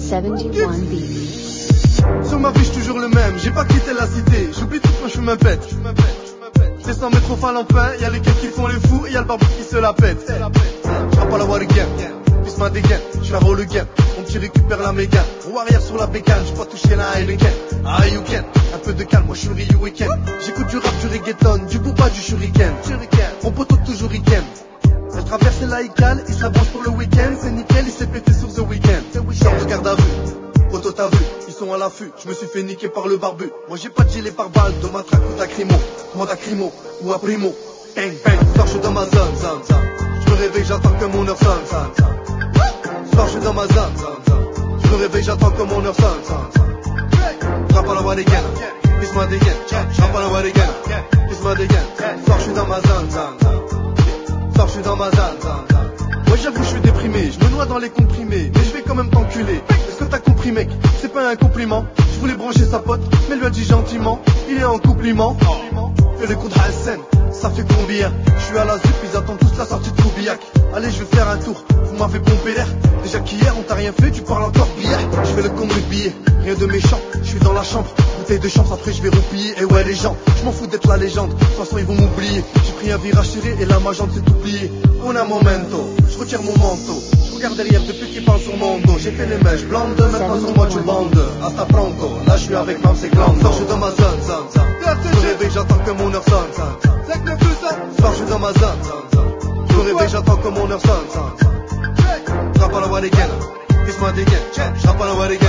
71 Beats. Sur ma vie, j'suis toujours le même, j'ai pas quitté la cité. J'oublie tout quand je me pète. C'est 100 mètres au fin l'enfer, y'a lesquels qui font les fous et y'a le barbu qui se la pète. J'rappe à la war again, puis ma dégaine, j'fais un roll again. Mon petit récupère la méga, roue arrière sur la bécane, j'pas toucher la Heineken. Ah you can, un peu de calme, moi j'suis Ryu Weekend. J'écoute du rap, du reggaeton, du booba, du shuriken. Mon poteau toujours Iken. Elle traverse la Icale, il se la branche pour le week-end. C'est nickel, il s'est pété sur The Weeknd. Sors de garde à vue, poteau t'as vu, ils sont à l'affût. Je me suis fait niquer par le barbu. Moi j'ai pas de gilet par balle, de matraque ou d'acrymo. Moi d'acrymo ou à primo. Bang bang, sors je suis dans ma zone, zone, zone. Je me réveille, j'attends que mon heure sonne, sonne, sonne. Sors je suis dans ma zone, zone, zone. Je me réveille, j'attends que mon heure sonne, sonne, sonne. J'rappe à la one again, kiss ma dégaine. J'rappe à la one again, kiss ma dégaine. Sors je suis dans ma zone, zone, zone. Sors je suis dans ma zone, zone, zone. Moi j'avoue je suis déprimé, je me noie dans les comprimés. Mais je vais quand même t'enculer. Est-ce que t'as compris mec? C'est pas un compliment. Je voulais brancher sa pote, mais elle lui a dit gentiment. Il est en compliment. Fais le coup de Hassan, ça fait combien? Je suis à la ZUP, ils attendent tous la sortie de Troubillac. Allez je vais faire un tour, vous m'avez pompé l'air. Déjà qu'hier on t'a rien fait, tu parles encore billard. Je fais le con de billet, rien de méchant. Je suis dans la chambre, bouteille de chance, après je vais roupiller. Et ouais les gens, je m'en fous d'être la légende. De toute façon ils vont m'oublier. J'ai pris un virage serré et là ma jambe s'est oubliée. On a momento, je retire mon manteau. Je regarde derrière depuis qu'il parle sur mon dos. J'ai fait les mèches blondes, maintenant sur moi tu bandes. Hasta pronto, là je suis avec Mam c'est glande. Sors je suis dans ma zone, zone, zone. Je me réveille, j'attends que mon heure sonne, sonne. Sors je suis dans ma zone, zone, zone. Je me réveille, j'attends que mon heure sonne, sonne. J'rappe à la one again, kiss ma dégaine. J'rappe à la one again.